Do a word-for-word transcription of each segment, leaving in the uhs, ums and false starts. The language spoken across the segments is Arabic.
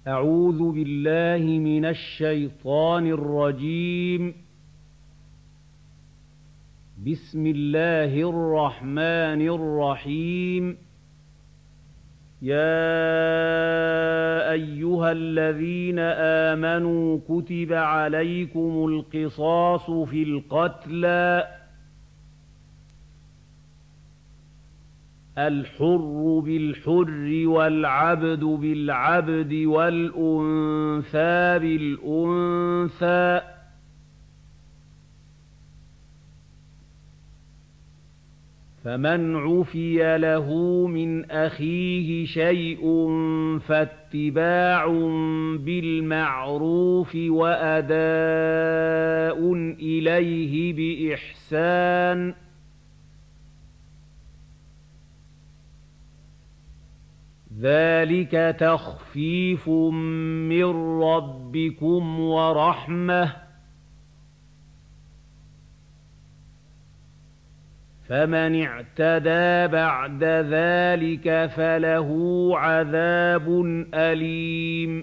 أعوذ بالله من الشيطان الرجيم. بسم الله الرحمن الرحيم. يا أيها الذين آمنوا كتب عليكم القصاص في القتلى، الحر بالحر والعبد بالعبد والأنثى بالأنثى، فمن عفي له من أخيه شيء فاتباع بالمعروف وأداء إليه بإحسان، ذلك تخفيف من ربكم ورحمة، فمن اعتدى بعد ذلك فله عذاب أليم.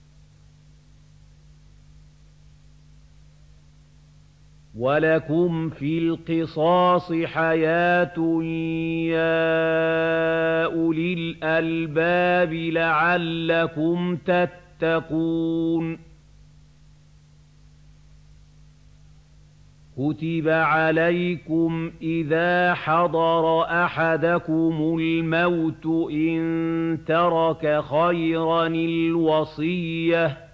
ولكم في القصاص حياة يا أولي الألباب لعلكم تتقون. كتب عليكم إذا حضر أحدكم الموت إن ترك خيرا الوصية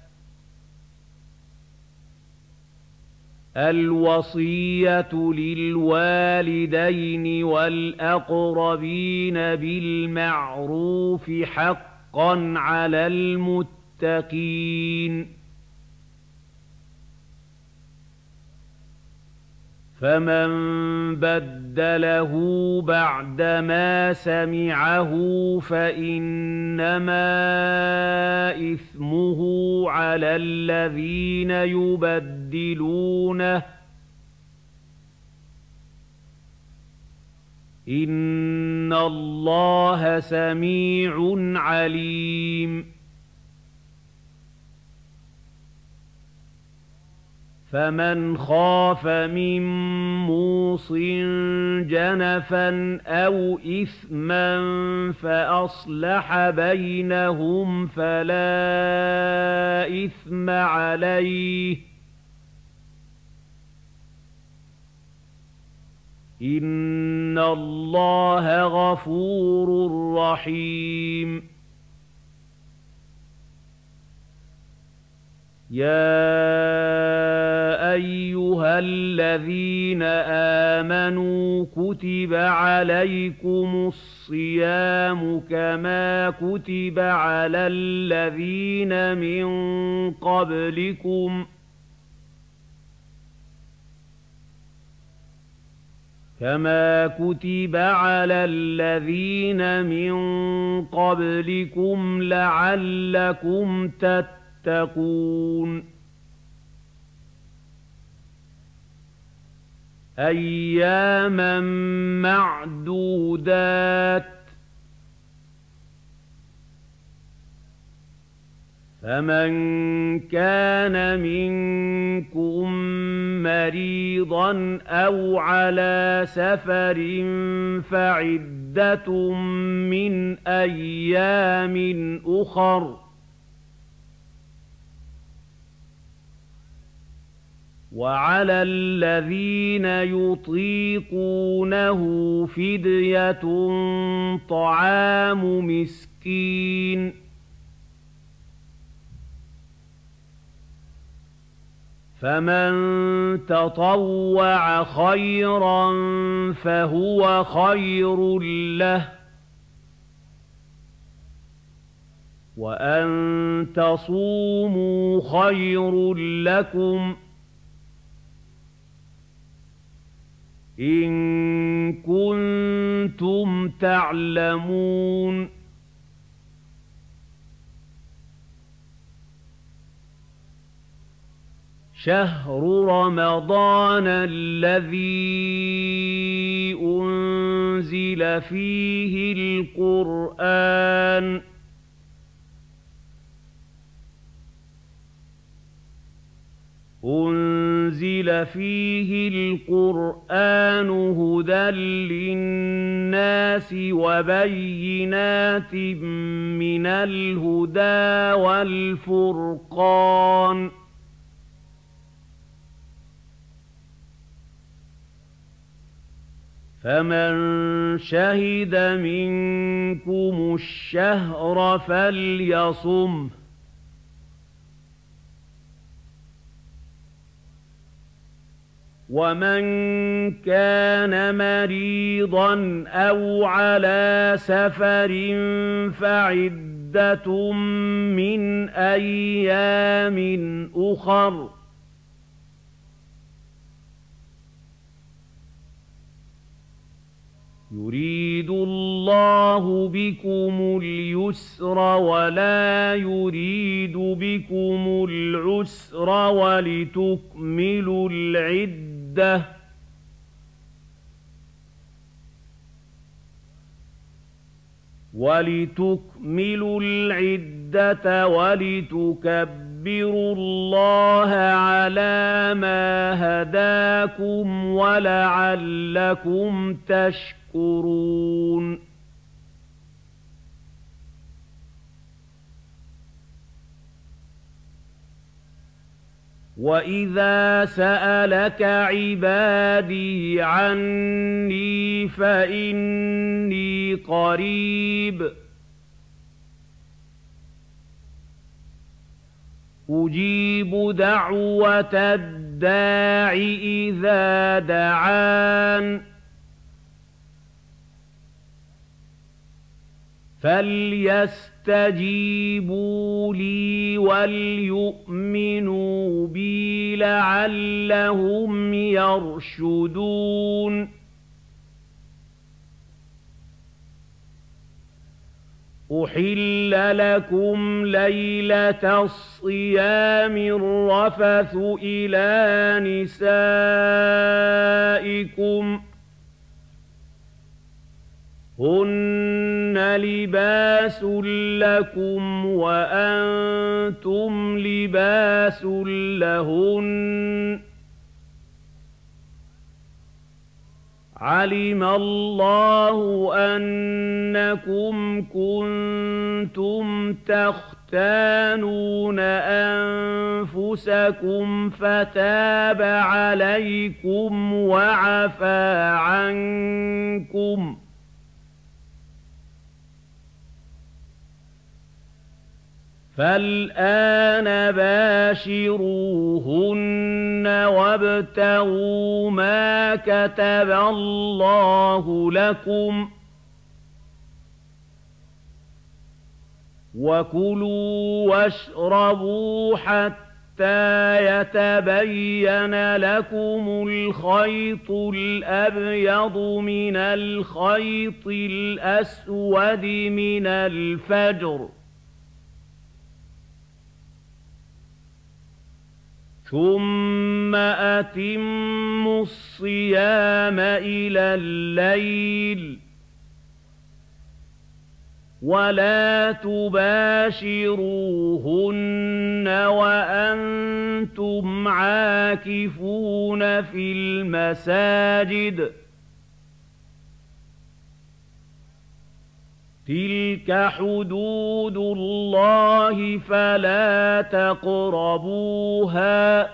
الوصية للوالدين والأقربين بالمعروف حقا على المتقين. فمن بدله بعدما سمعه فإنما إثمه على الذين يبدلونه، إن الله سميع عليم. فمن خاف من موص جنفا أو إثما فأصلح بينهم فلا إثم عليه، إن الله غفور رحيم. يا أيها الذين آمنوا كتب عليكم الصيام كما كتب على الذين من قبلكم كما كتب على الذين من قبلكم لعلكم تتقون. أياما معدودات، فمن كان منكم مريضا أو على سفر فعدة من أيام أخر، وعلى الذين يطيقونه فدية طعام مسكين، فمن تطوع خيرا فهو خير له، وأن تصوموا خير لكم إن كنتم تعلمون. شهر رمضان الذي أنزل فيه القرآن أُنزِلَ فِيهِ الْقُرْآنُ هُدًى لِّلنَّاسِ وَبَيِّنَاتٍ مِّنَ الْهُدَىٰ وَالْفُرْقَانِ ۚ فَمَن شَهِدَ مِنكُمُ الشَّهْرَ فَلْيَصُمْهُ ۖ وَمَن كَانَ مَرِيضًا أَوْ عَلَىٰ سَفَرٍ فَعِدَّةٌ مِّنْ أَيَّامٍ أُخَرَ ۗ يُرِيدُ اللَّهُ بِكُمُ الْيُسْرَ وَلَا يُرِيدُ بِكُمُ الْعُسْرَ وَلِتُكْمِلُوا الْعِدَّةَ وَلِتُكْمِلُوا الْعِدَّةَ وَلِتُكَبِّرُوا اللَّهَ عَلَىٰ مَا هَدَاكُمْ وَلَعَلَّكُمْ تَشْكُرُونَ. وَإِذَا سَأَلَكَ عِبَادِي عَنِّي فَإِنِّي قَرِيبٌ أُجِيبُ دَعْوَةَ الدَّاعِ إِذَا دَعَانِ فَلْيَسْتَجِيبُوا لِي وَلْيُؤْمِنُوا بِي لَعَلَّهُمْ يَرْشُدُونَ. أُحِلَّ لَكُمْ لَيْلَةَ الصِّيَامِ الرَّفَثُ إِلَىٰ نِسَائِكُمْ ۚ هُنَّ لِبَاسٌ لَّكُمْ وَأَنتُمْ لِبَاسٌ لَّهُنَّ ۗ عَلِمَ اللَّهُ أَنَّكُمْ كُنتُمْ تَخْتَانُونَ أَنفُسَكُمْ فَتَابَ عَلَيْكُمْ وَعَفَا عَنكُمْ ۖ فَالْآنَ بَاشِرُوهُنَّ وَابْتَغُوا مَا كَتَبَ اللَّهُ لَكُمْ ۚ وَكُلُوا وَاشْرَبُوا حَتَّىٰ يَتَبَيَّنَ لَكُمُ الْخَيْطُ الْأَبْيَضُ مِنَ الْخَيْطِ الْأَسْوَدِ مِنَ الْفَجْرِ، ثُمَّ أَتِمُّوا الصِّيَامَ إِلَى اللَّيْلِ ۚ وَلَا تُبَاشِرُوهُنَّ وَأَنتُمْ عَاكِفُونَ فِي الْمَسَاجِدِ ۗ تِلْكَ حُدُودُ اللَّهِ فَلَا تَقْرَبُوهَا ۗ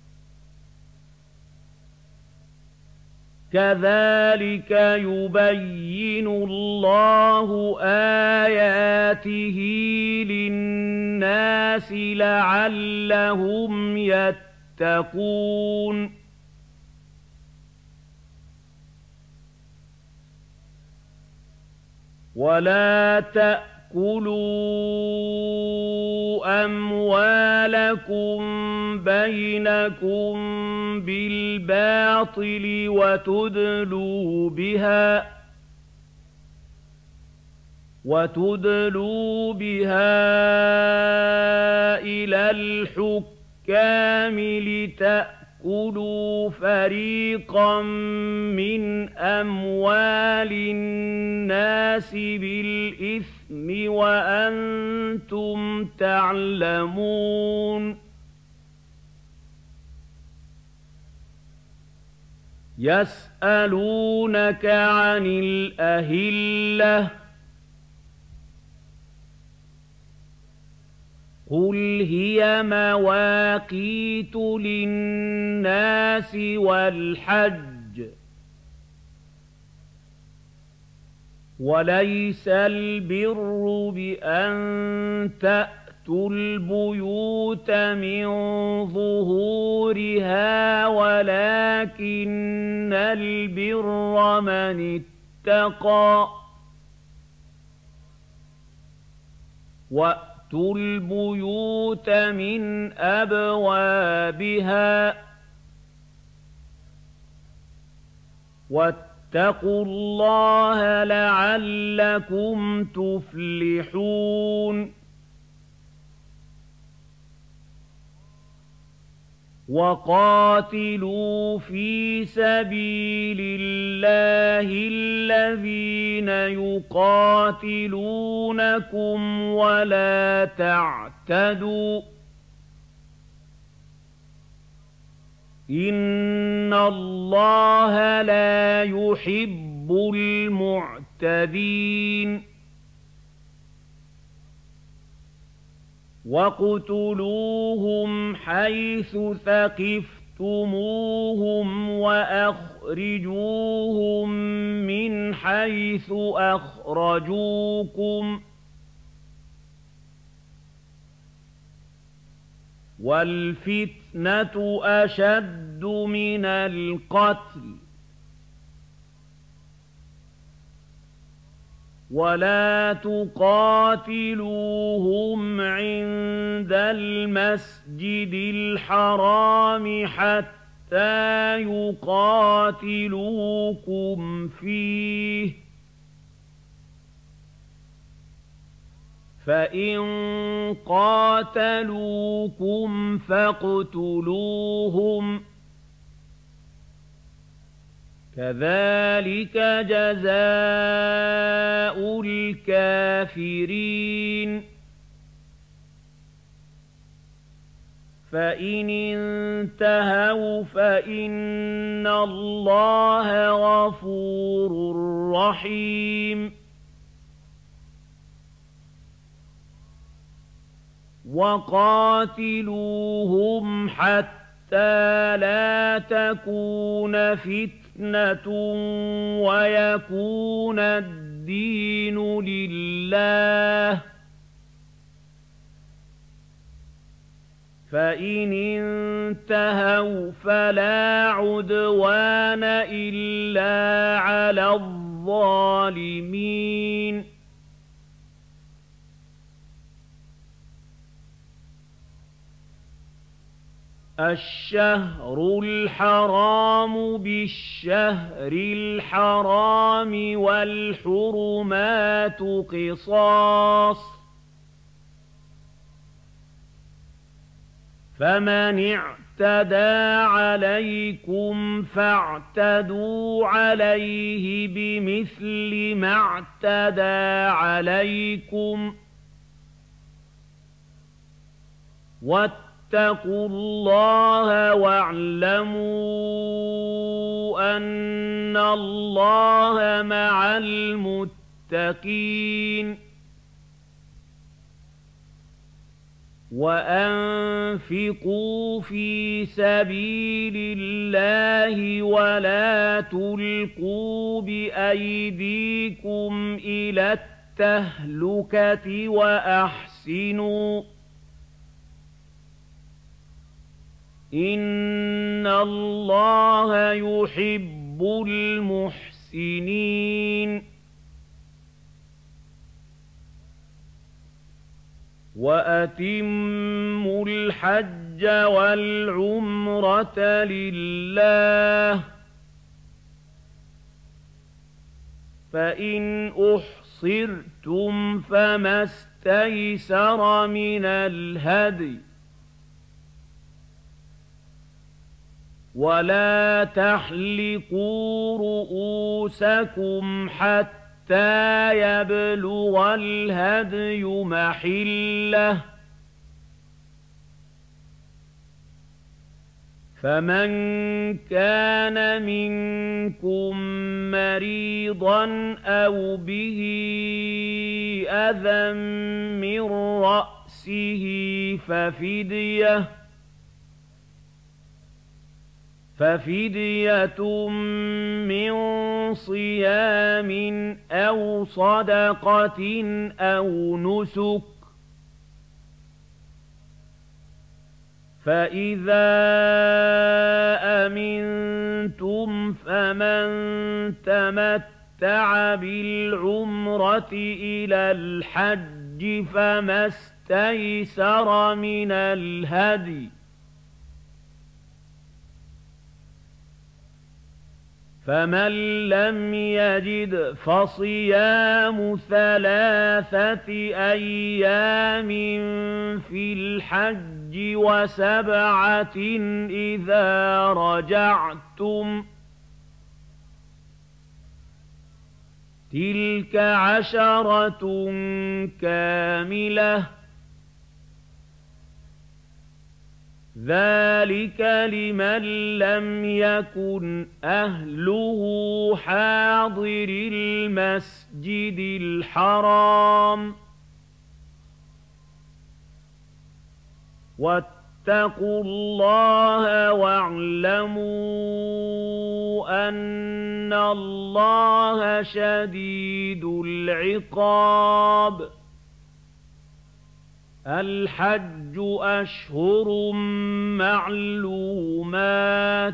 كَذَٰلِكَ يُبَيِّنُ اللَّهُ آيَاتِهِ لِلنَّاسِ لَعَلَّهُمْ يَتَّقُونَ. وَلَا تَأْكُلُوا أَمْوَالَكُم بَيْنَكُم بِالْبَاطِلِ وَتُدْلُوا بِهَا وَتُدْلُوا بِهَا إِلَى الْحُكَّامِ لِتَأْكُلُوا فَرِيقًا مِّنْ أَمْوَالِ النَّاسِ بِالْإِثْمِ وَأَنتُمْ تَعْلَمُونَ. يسألونك عن الأهلة قل هي مواقيت للناس والحج وليس البر بأن تأتوا البيوت من ظهورها ولكن البر من اتقى وأتوا البيوت من أبوابها واتقوا الله لعلكم تفلحون وقاتلوا في سبيل الله الذين يقاتلونكم ولا تعتدوا إن الله لا يحب المعتدين وَاقْتُلُوهُمْ حَيْثُ ثَقِفْتُمُوهُمْ وَأَخْرِجُوهُم مِّنْ حَيْثُ أَخْرَجُوكُمْ ۚ وَالْفِتْنَةُ أَشَدُّ مِنَ الْقَتْلِ ۗ وَلَا تُقَاتِلُوهُمْ عِندَ الْمَسْجِدِ الْحَرَامِ حَتَّىٰ يُقَاتِلُوكُمْ فِيهِ ۖ فَإِن قَاتَلُوكُمْ فَاقْتُلُوهُمْ ۗ كَذَٰلِكَ جَزَاءُ الْكَافِرِينَ فَإِنِ انتَهَوْا فَإِنَّ اللَّهَ غَفُورٌ رَّحِيمٌ وَقَاتِلُوهُمْ حَتَّىٰ لَا تَكُونَ فِتْنَةٌ وَيَكُونَ الدِّينُ لِلَّهِ ۖ فَإِنِ انتَهَوْا فَلَا عُدْوَانَ إِلَّا عَلَى الظَّالِمِينَ الشهر الحرام بالشهر الحرام والحرمات قصاص فمن اعتدى عليكم فاعتدوا عليه بمثل ما اعتدى عليكم واتقوا الله واعلموا أن الله مع المتقين وأنفقوا في سبيل الله ولا تلقوا بأيديكم إلى التهلكة وأحسنوا إن الله يحب المحسنين وأتموا الحج والعمرة لله فإن أحصرتم فما استيسر من الهدي ولا تحلقوا رؤوسكم حتى حتى يبلغ الهدي محله فمن كان منكم مريضا أو به أذى من رأسه ففدية ففدية من صيام أو صدقة أو نسك فإذا أمنتم فمن تمتع بالعمرة إلى الحج فما استيسر من الهدي فمن لم يجد فصيام ثلاثة أيام في الحج وسبعة إذا رجعتم تلك عشرة كاملة ذلك لمن لم يكن أهله حاضر المسجد الحرام واتقوا الله واعلموا أن الله شديد العقاب الحج أشهر معلومات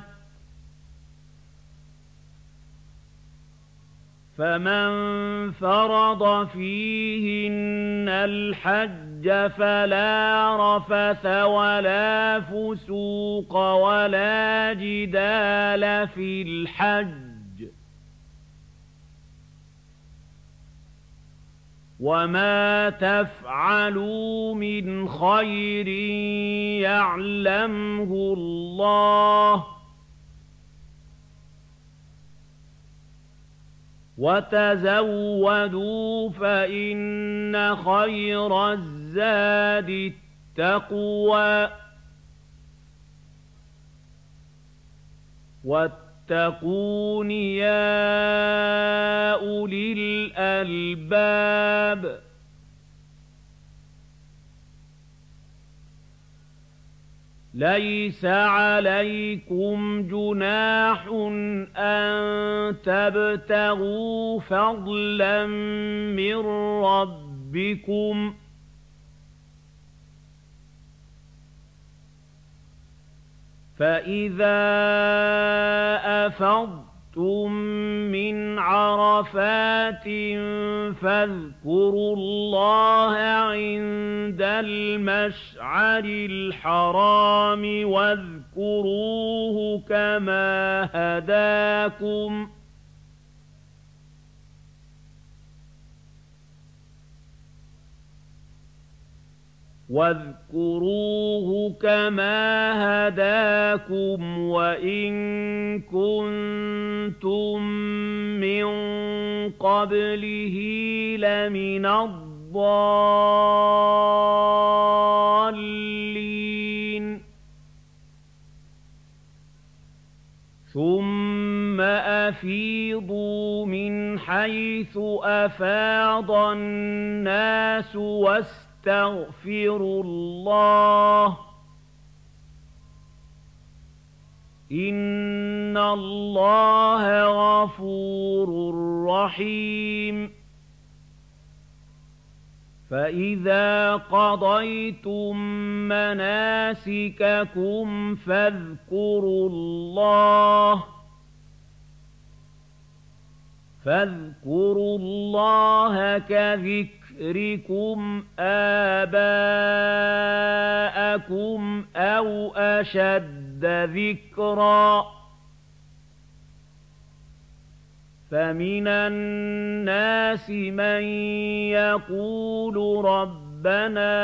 فمن فرض فيهن الحج فلا رفث ولا فسوق ولا جدال في الحج وما تفعلوا من خير يعلمه الله وتزودوا فإن خير الزاد التقوى واتقون يا أولي الألباب ليس عليكم جناح أن تبتغوا فضلا من ربكم فإذا أفضتم من عرفات فاذكروا الله عند المشعر الحرام واذكروه كما هداكم واذكروه كما هداكم وإن كنتم من قبله لمن الضالين ثم أفيضوا من حيث أفاض الناس واستغفروا استغفروا الله إن الله غفور رحيم فإذا قضيتم مناسككم فاذكروا الله فاذكروا الله كذكر ذكركم آباءكم أو أشد ذكرا فمن الناس من يقول ربنا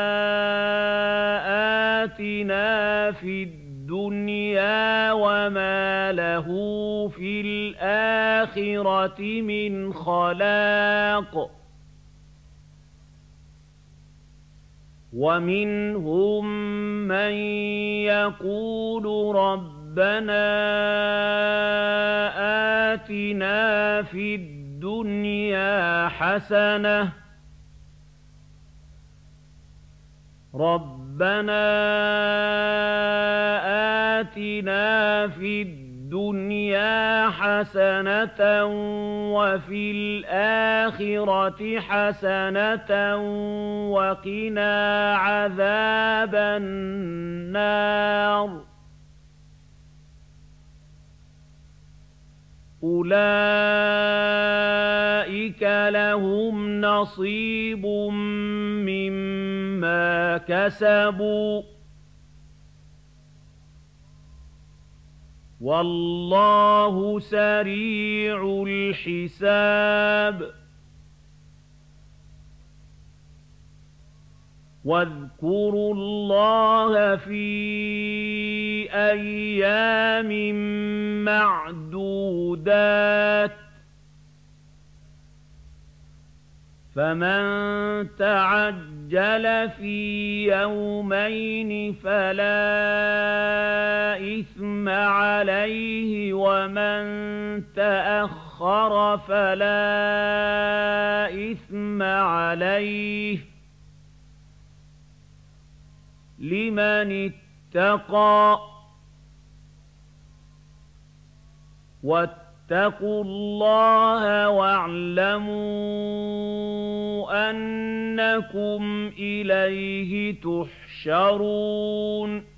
آتنا في الدنيا وما له في الآخرة من خلاق ومنهم من يقول ربنا آتنا في الدنيا حسنة ربنا آتنا في الدنيا حسنة وفي الآخرة حسنة وقنا عذاب النار أولئك لهم نصيب مما كسبوا والله سريع الحساب واذكروا الله في أيام معدودات فمن تعجل في يومين فلا إثم عليه ومن تأخر فلا إثم عليه لمن اتقى واتقوا الله واعلموا أنكم إليه تحشرون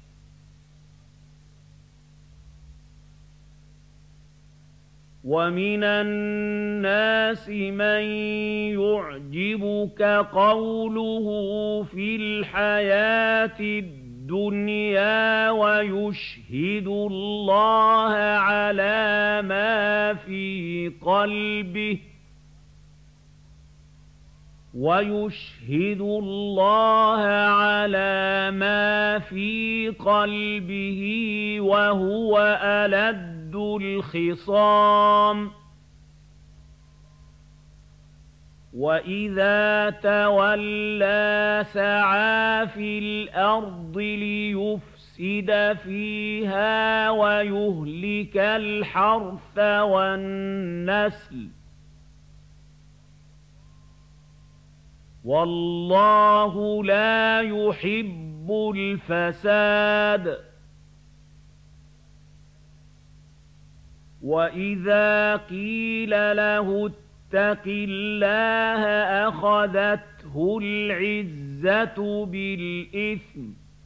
ومن الناس من يعجبك قوله في الحياة الدنيا ويشهد الله على ما في قلبه ويشهد الله على ما في قلبه وهو ألد الخصام وإذا تولى سعى في الأرض ليفسد فيها ويهلك الحرث والنسل والله لا يحب الفساد وإذا قيل له اتق الله أخذته العزة بالإثم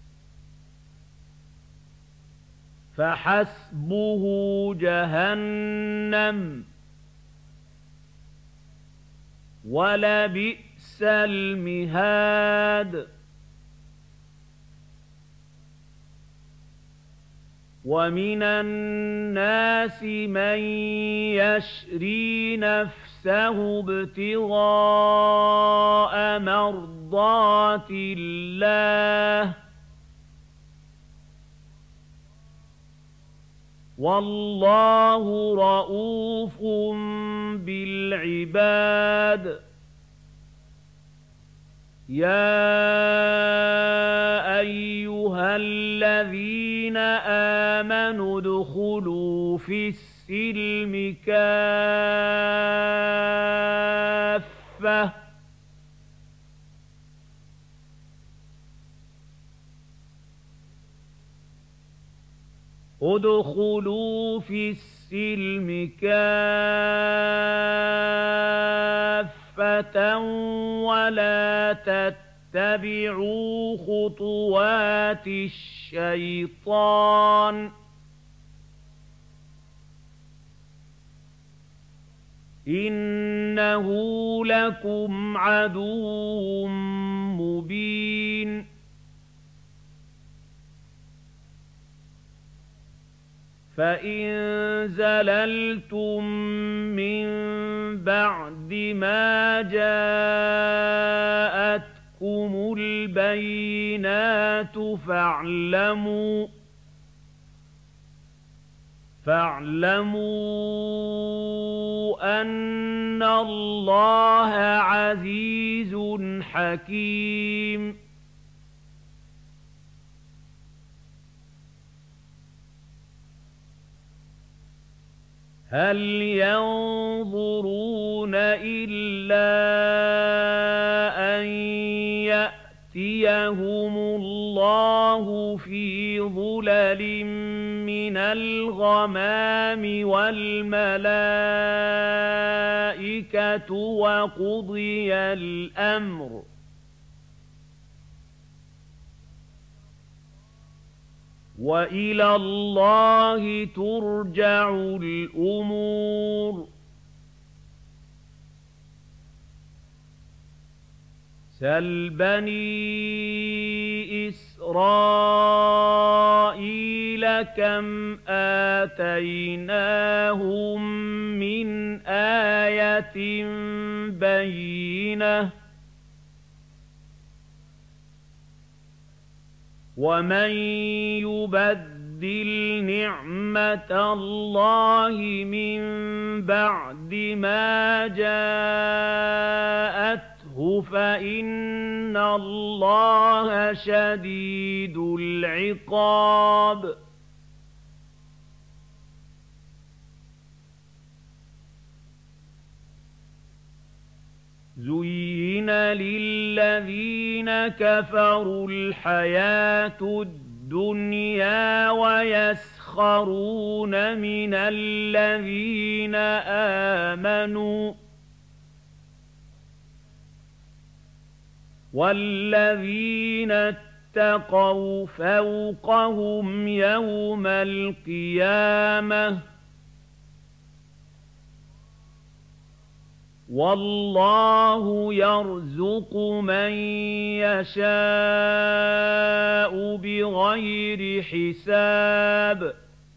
فحسبه جهنم ولبئس المهاد ومن الناس من يشري نفسه ابتغاء مرضات الله والله رءوف بالعباد يا أيها الذين آمنوا ادخلوا في السلم كافة ادخلوا في السلم كافة ولا تتبعوا خطوات الشيطان إنه لكم عدو مبين فإن زللتم من بعد ما جاءتكم البينات فاعلموا فاعلموا أن الله عزيز حكيم هَلْ يَنظُرُونَ إِلَّا أَن يَأْتِيَهُمُ اللَّهُ فِي ظُلَلٍ مِّنَ الْغَمَامِ وَالْمَلَائِكَةُ وَقُضِيَ الْأَمْرُ ۚ وَإِلَى اللَّهِ تُرْجَعُ الْأُمُورُ سَلْ بَنِي إِسْرَائِيلَ كَمْ آتَيْنَاهُم مِّنْ آيَةٍ بَيِّنَةٍ ۗ وَمَن يُبَدِّلْ نِعْمَةَ اللَّهِ مِن بَعْدِ مَا جَاءَتْهُ فَإِنَّ اللَّهَ شَدِيدُ الْعِقَابِ زُيِّنَ لِلَّذِينَ كَفَرُوا الْحَيَاةُ الدُّنْيَا وَيَسْخَرُونَ مِنَ الَّذِينَ آمَنُوا ۘ وَالَّذِينَ اتَّقَوْا فَوْقَهُمْ يَوْمَ الْقِيَامَةِ ۗ وَاللَّهُ يَرْزُقُ مَن يَشَاءُ بِغَيْرِ حِسَابٍ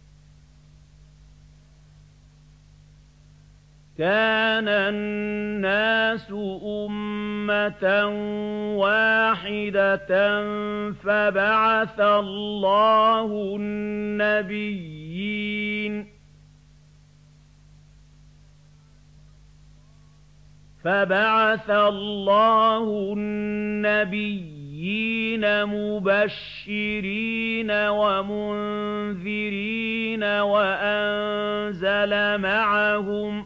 كَانَ النَّاسُ أُمَّةً وَاحِدَةً فَبَعَثَ اللَّهُ النَّبِيِّينَ فَبَعَثَ اللَّهُ النَّبِيِّينَ مُبَشِّرِينَ وَمُنذِرِينَ وَأَنزَلَ مَعَهُمْ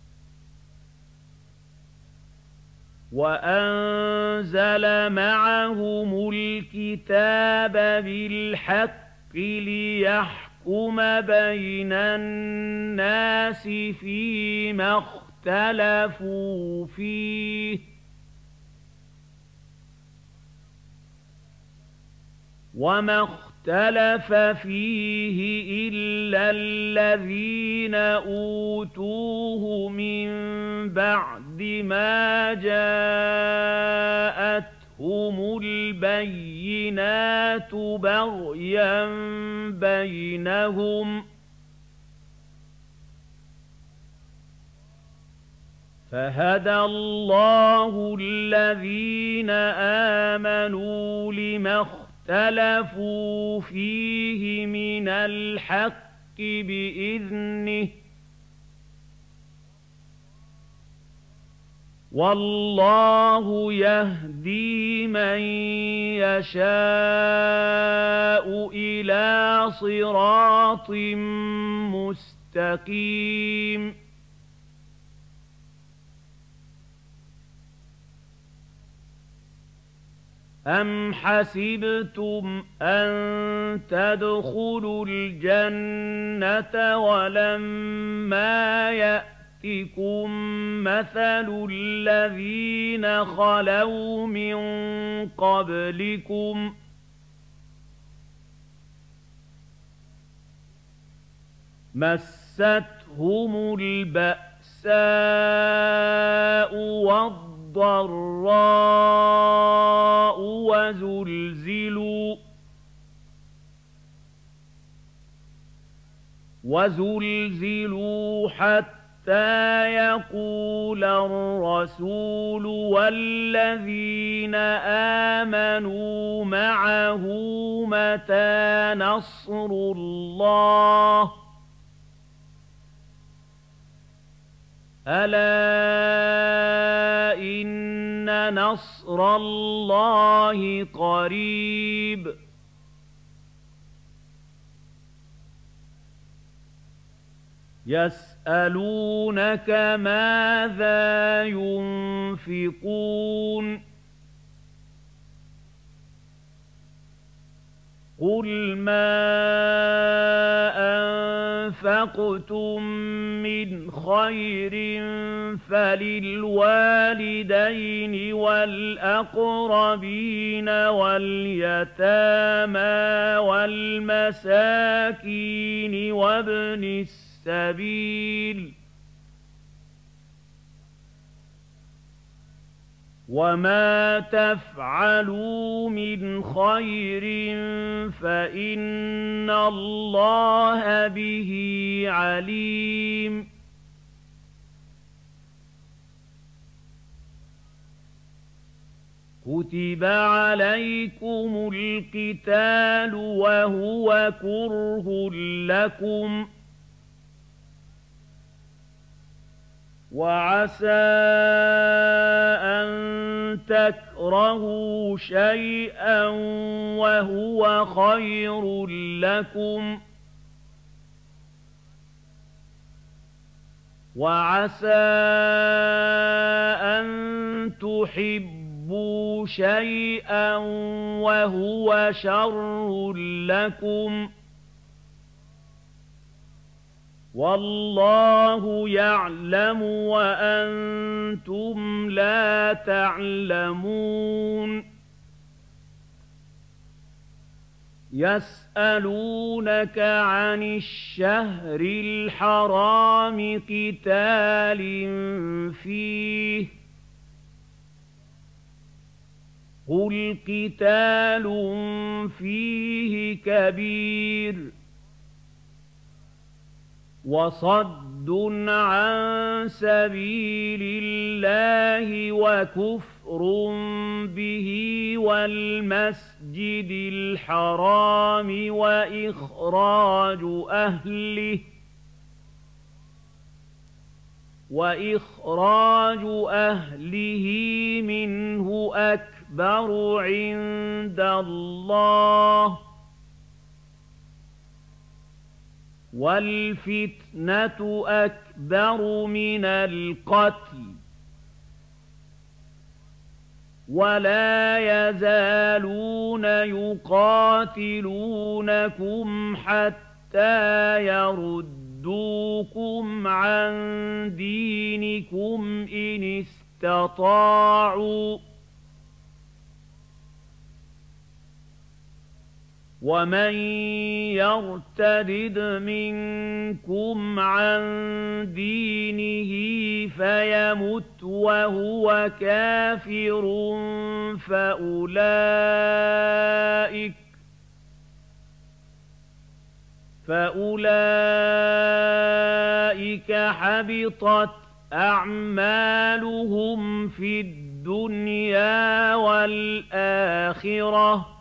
وَأَنزَلَ مَعَهُمُ الْكِتَابَ بِالْحَقِّ لِيَحْكُمَ بَيْنَ النَّاسِ فِيمَا اخْتَلَفُوا فِيهِ ۚ وَمَا اخْتَلَفَ فِيهِ إِلَّا الَّذِينَ أُوتُوهُ مِن بَعْدِ مَا جَاءَتْهُمُ الْبَيِّنَاتُ بَغْيًا بَيْنَهُمْ ۖ فَهَدَى اللَّهُ الَّذِينَ آمَنُوا لِمَا اخْتَلَفُوا فِيهِ مِنَ الْحَقِّ بِإِذْنِهِ ۗ وَاللَّهُ يَهْدِي مَن يَشَاءُ إِلَىٰ صِرَاطٍ مُّسْتَقِيمٍ أَمْ حَسِبْتُمْ أَن تَدْخُلُوا الْجَنَّةَ وَلَمَّا يَأْتِكُم مَّثَلُ الَّذِينَ خَلَوْا مِن قَبْلِكُم ۖ مَّسَّتْهُمُ الْبَأْسَاءُ وَالضَّرَّاءُ وَزُلْزِلُوا وَزُلْزِلُوا حَتَّىٰ يَقُولَ الرَّسُولُ وَالَّذِينَ آمَنُوا مَعَهُ مَتَىٰ نَصْرُ اللَّهِ ۗ أَلَا إِنَّ نَصْرَ اللَّهِ قَرِيبٌ يسألونك ماذا ينفقون قل ما أنفقتم من خير فللوالدين والأقربين واليتامى والمساكين وابن السبيل وما تفعلوا من خير فإن الله به عليم كتب عليكم القتال وهو كره لكم وعسى أن تكرهوا شيئا وهو خير لكم وعسى أن تحبوا شيئا وهو شر لكم والله يعلم وأنتم لا تعلمون يسألونك عن الشهر الحرام قتال فيه قل قتال فيه كبير وصد عن سبيل الله وكفر به والمسجد الحرام وإخراج أهله وإخراج أهله منه أكبر عند الله والفتنة أكبر من القتل ولا يزالون يقاتلونكم حتى يردوكم عن دينكم إن استطاعوا ومن يرتد منكم عن دينه فيمت وهو كافر فأولئك فأولئك حبطت أعمالهم في الدنيا والآخرة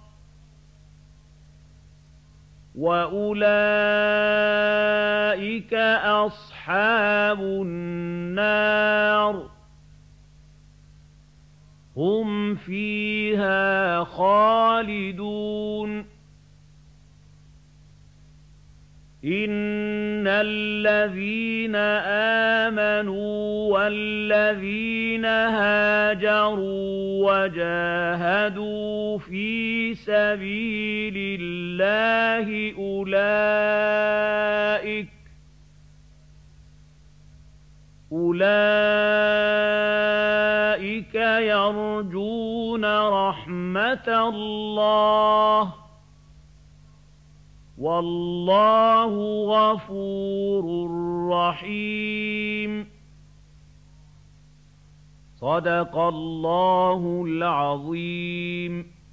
وأولئك أصحاب النار هم فيها خالدون إن الذين آمنوا والذين هاجروا وجاهدوا في سبيل الله أولئك أولئك يرجون رحمة الله والله غفور رحيم صدق الله العظيم.